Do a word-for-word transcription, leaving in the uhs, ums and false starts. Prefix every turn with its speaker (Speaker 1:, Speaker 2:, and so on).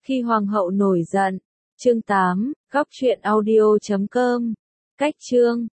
Speaker 1: Khi hoàng hậu nổi giận. Chương tám, góc truyện audio chấm com. Cách chương